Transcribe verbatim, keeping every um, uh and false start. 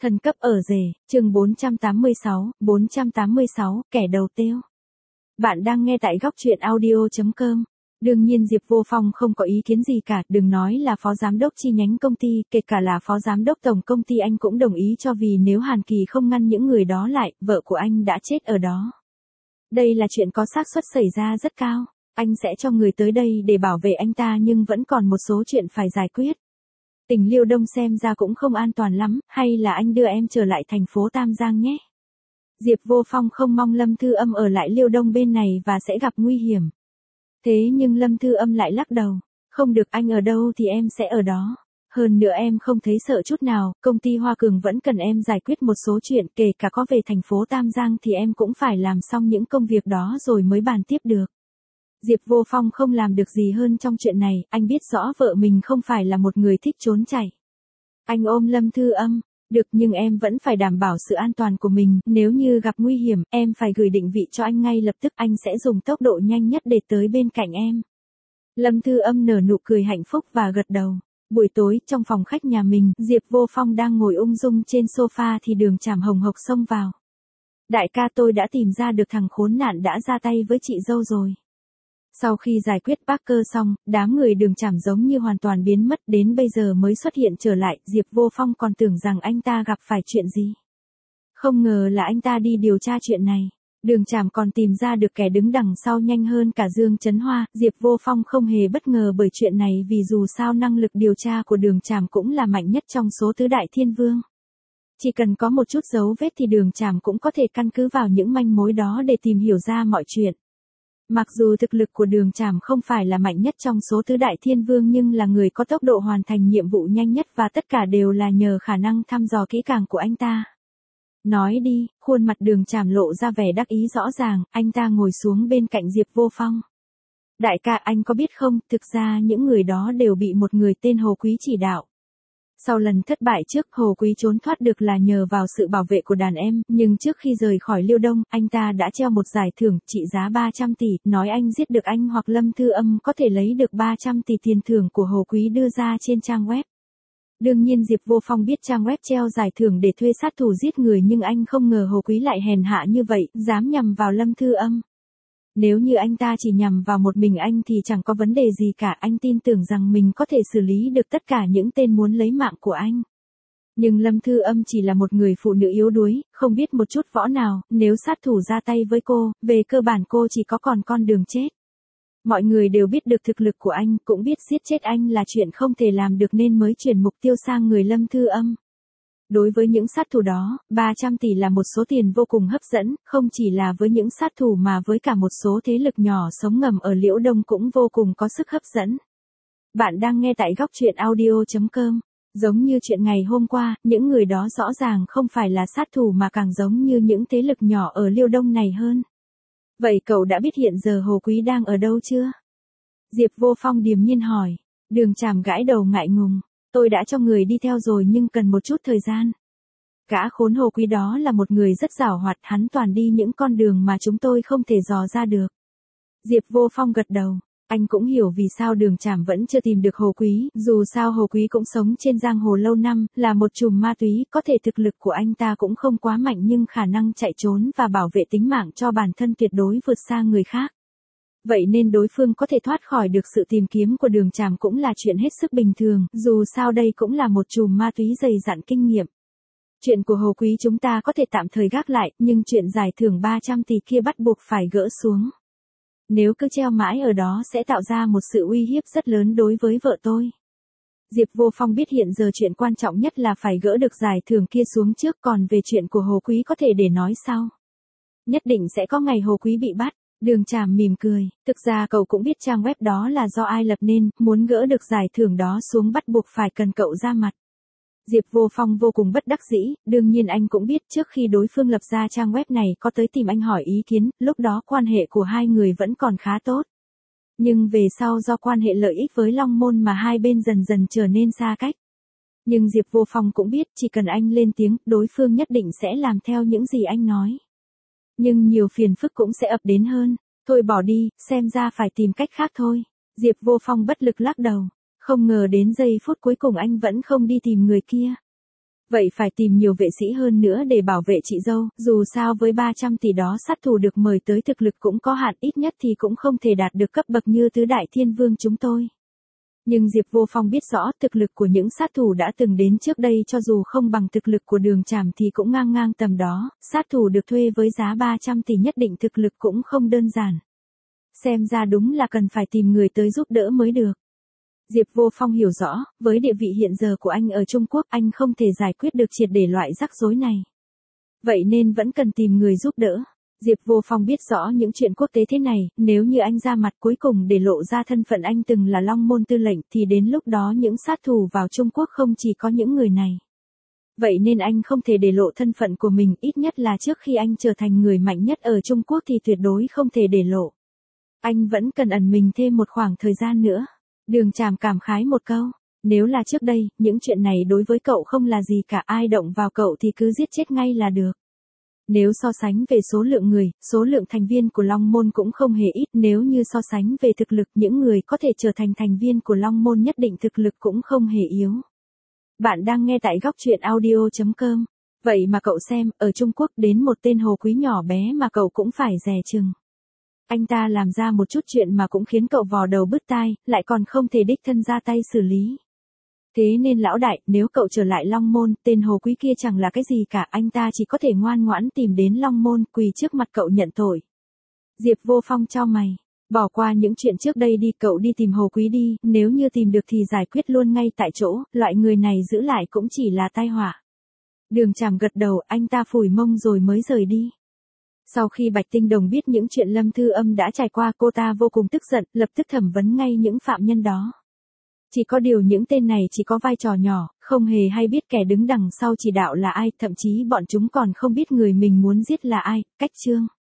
Thần cấp ở rể, chương bốn trăm tám mươi sáu, bốn trăm tám mươi sáu, kẻ đầu tiêu. Bạn đang nghe tại góc truyện audio chấm com. Đương nhiên Diệp Vô Phong không có ý kiến gì cả, đừng nói là phó giám đốc chi nhánh công ty, kể cả là phó giám đốc tổng công ty anh cũng đồng ý cho, vì nếu Hàn Kỳ không ngăn những người đó lại, vợ của anh đã chết ở đó. Đây là chuyện có xác suất xảy ra rất cao, anh sẽ cho người tới đây để bảo vệ anh ta, nhưng vẫn còn một số chuyện phải giải quyết. Tỉnh Liêu Đông xem ra cũng không an toàn lắm, hay là anh đưa em trở lại thành phố Tam Giang nhé. Diệp Vô Phong không mong Lâm Thư Âm ở lại Liêu Đông bên này và sẽ gặp nguy hiểm. Thế nhưng Lâm Thư Âm lại lắc đầu, không được, anh ở đâu thì em sẽ ở đó. Hơn nữa em không thấy sợ chút nào, công ty Hoa Cường vẫn cần em giải quyết một số chuyện, kể cả có về thành phố Tam Giang thì em cũng phải làm xong những công việc đó rồi mới bàn tiếp được. Diệp Vô Phong không làm được gì hơn trong chuyện này, anh biết rõ vợ mình không phải là một người thích trốn chạy. Anh ôm Lâm Thư Âm, được, nhưng em vẫn phải đảm bảo sự an toàn của mình, nếu như gặp nguy hiểm, em phải gửi định vị cho anh ngay lập tức, anh sẽ dùng tốc độ nhanh nhất để tới bên cạnh em. Lâm Thư Âm nở nụ cười hạnh phúc và gật đầu. Buổi tối, trong phòng khách nhà mình, Diệp Vô Phong đang ngồi ung dung trên sofa thì Đường Trảm hồng hộc xông vào. Đại ca, tôi đã tìm ra được thằng khốn nạn đã ra tay với chị dâu rồi. Sau khi giải quyết Parker xong, đám người Đường Trảm giống như hoàn toàn biến mất, đến bây giờ mới xuất hiện trở lại, Diệp Vô Phong còn tưởng rằng anh ta gặp phải chuyện gì. Không ngờ là anh ta đi điều tra chuyện này. Đường Trảm còn tìm ra được kẻ đứng đằng sau nhanh hơn cả Dương Chấn Hoa, Diệp Vô Phong không hề bất ngờ bởi chuyện này, vì dù sao năng lực điều tra của Đường Trảm cũng là mạnh nhất trong số tứ đại thiên vương. Chỉ cần có một chút dấu vết thì Đường Trảm cũng có thể căn cứ vào những manh mối đó để tìm hiểu ra mọi chuyện. Mặc dù thực lực của Đường Trảm không phải là mạnh nhất trong số tứ đại thiên vương, nhưng là người có tốc độ hoàn thành nhiệm vụ nhanh nhất, và tất cả đều là nhờ khả năng thăm dò kỹ càng của anh ta. Nói đi, khuôn mặt Đường Trảm lộ ra vẻ đắc ý rõ ràng, anh ta ngồi xuống bên cạnh Diệp Vô Phong. Đại ca, anh có biết không, thực ra những người đó đều bị một người tên Hồ Quý chỉ đạo. Sau lần thất bại trước, Hồ Quý trốn thoát được là nhờ vào sự bảo vệ của đàn em, nhưng trước khi rời khỏi Liêu Đông, anh ta đã treo một giải thưởng trị giá ba trăm tỷ, nói anh giết được anh hoặc Lâm Thư Âm có thể lấy được ba trăm tỷ tiền thưởng của Hồ Quý đưa ra trên trang web. Đương nhiên Diệp Vô Phong biết trang web treo giải thưởng để thuê sát thủ giết người, nhưng anh không ngờ Hồ Quý lại hèn hạ như vậy, dám nhằm vào Lâm Thư Âm. Nếu như anh ta chỉ nhằm vào một mình anh thì chẳng có vấn đề gì cả, anh tin tưởng rằng mình có thể xử lý được tất cả những tên muốn lấy mạng của anh. Nhưng Lâm Thư Âm chỉ là một người phụ nữ yếu đuối, không biết một chút võ nào, nếu sát thủ ra tay với cô, về cơ bản cô chỉ có còn con đường chết. Mọi người đều biết được thực lực của anh, cũng biết giết chết anh là chuyện không thể làm được nên mới chuyển mục tiêu sang người Lâm Thư Âm. Đối với những sát thủ đó, ba trăm tỷ là một số tiền vô cùng hấp dẫn, không chỉ là với những sát thủ mà với cả một số thế lực nhỏ sống ngầm ở Liễu Đông cũng vô cùng có sức hấp dẫn. Bạn đang nghe tại góc truyện audio chấm com. Giống như chuyện ngày hôm qua, những người đó rõ ràng không phải là sát thủ mà càng giống như những thế lực nhỏ ở Liêu Đông này hơn. Vậy cậu đã biết hiện giờ Hồ Quý đang ở đâu chưa? Diệp Vô Phong điềm nhiên hỏi. Đường Trảm gãi đầu ngại ngùng. Tôi đã cho người đi theo rồi nhưng cần một chút thời gian. Gã khốn Hồ Quý đó là một người rất giảo hoạt, hắn toàn đi những con đường mà chúng tôi không thể dò ra được. Diệp Vô Phong gật đầu. Anh cũng hiểu vì sao Đường Trảm vẫn chưa tìm được Hồ Quý, dù sao Hồ Quý cũng sống trên giang hồ lâu năm, là một trùm ma túy, có thể thực lực của anh ta cũng không quá mạnh nhưng khả năng chạy trốn và bảo vệ tính mạng cho bản thân tuyệt đối vượt xa người khác. Vậy nên đối phương có thể thoát khỏi được sự tìm kiếm của Đường Trảm cũng là chuyện hết sức bình thường, dù sao đây cũng là một trùm ma túy dày dặn kinh nghiệm. Chuyện của Hồ Quý chúng ta có thể tạm thời gác lại, nhưng chuyện giải thưởng ba trăm tỷ kia bắt buộc phải gỡ xuống. Nếu cứ treo mãi ở đó sẽ tạo ra một sự uy hiếp rất lớn đối với vợ tôi. Diệp Vô Phong biết hiện giờ chuyện quan trọng nhất là phải gỡ được giải thưởng kia xuống trước, còn về chuyện của Hồ Quý có thể để nói sau. Nhất định sẽ có ngày Hồ Quý bị bắt. Đường Trảm mỉm cười, thực ra cậu cũng biết trang web đó là do ai lập nên, muốn gỡ được giải thưởng đó xuống bắt buộc phải cần cậu ra mặt. Diệp Vô Phong vô cùng bất đắc dĩ, đương nhiên anh cũng biết trước khi đối phương lập ra trang web này có tới tìm anh hỏi ý kiến, lúc đó quan hệ của hai người vẫn còn khá tốt. Nhưng về sau do quan hệ lợi ích với Long Môn mà hai bên dần dần trở nên xa cách. Nhưng Diệp Vô Phong cũng biết chỉ cần anh lên tiếng, đối phương nhất định sẽ làm theo những gì anh nói. Nhưng nhiều phiền phức cũng sẽ ập đến hơn. Thôi bỏ đi, xem ra phải tìm cách khác thôi. Diệp Vô Phong bất lực lắc đầu. Không ngờ đến giây phút cuối cùng anh vẫn không đi tìm người kia. Vậy phải tìm nhiều vệ sĩ hơn nữa để bảo vệ chị dâu, dù sao với ba trăm tỷ đó sát thủ được mời tới thực lực cũng có hạn, ít nhất thì cũng không thể đạt được cấp bậc như tứ đại thiên vương chúng tôi. Nhưng Diệp Vô Phong biết rõ thực lực của những sát thủ đã từng đến trước đây cho dù không bằng thực lực của Đường Trảm thì cũng ngang ngang tầm đó, sát thủ được thuê với giá ba trăm tỷ nhất định thực lực cũng không đơn giản. Xem ra đúng là cần phải tìm người tới giúp đỡ mới được. Diệp Vô Phong hiểu rõ, với địa vị hiện giờ của anh ở Trung Quốc anh không thể giải quyết được triệt để loại rắc rối này. Vậy nên vẫn cần tìm người giúp đỡ. Diệp Vô Phong biết rõ những chuyện quốc tế thế này, nếu như anh ra mặt cuối cùng để lộ ra thân phận anh từng là Long Môn tư lệnh thì đến lúc đó những sát thủ vào Trung Quốc không chỉ có những người này. Vậy nên anh không thể để lộ thân phận của mình, ít nhất là trước khi anh trở thành người mạnh nhất ở Trung Quốc thì tuyệt đối không thể để lộ. Anh vẫn cần ẩn mình thêm một khoảng thời gian nữa. Đường Trảm cảm khái một câu, nếu là trước đây, những chuyện này đối với cậu không là gì cả, ai động vào cậu thì cứ giết chết ngay là được. Nếu so sánh về số lượng người, số lượng thành viên của Long Môn cũng không hề ít, nếu như so sánh về thực lực, những người có thể trở thành thành viên của Long Môn nhất định thực lực cũng không hề yếu. Bạn đang nghe tại góc truyện audio chấm com. Vậy mà cậu xem, ở Trung Quốc đến một tên Hồ Quý nhỏ bé mà cậu cũng phải dè chừng. Anh ta làm ra một chút chuyện mà cũng khiến cậu vò đầu bứt tai, lại còn không thể đích thân ra tay xử lý. Thế nên lão đại, nếu cậu trở lại Long Môn, tên Hồ Quý kia chẳng là cái gì cả, anh ta chỉ có thể ngoan ngoãn tìm đến Long Môn, quỳ trước mặt cậu nhận tội. Diệp Vô Phong chau mày, bỏ qua những chuyện trước đây đi, cậu đi tìm Hồ Quý đi, nếu như tìm được thì giải quyết luôn ngay tại chỗ, loại người này giữ lại cũng chỉ là tai họa. Đường Trảm gật đầu, anh ta phủi mông rồi mới rời đi. Sau khi Bạch Tinh Đồng biết những chuyện Lâm Thư Âm đã trải qua, cô ta vô cùng tức giận, lập tức thẩm vấn ngay những phạm nhân đó. Chỉ có điều những tên này chỉ có vai trò nhỏ, không hề hay biết kẻ đứng đằng sau chỉ đạo là ai, thậm chí bọn chúng còn không biết người mình muốn giết là ai. Cách chương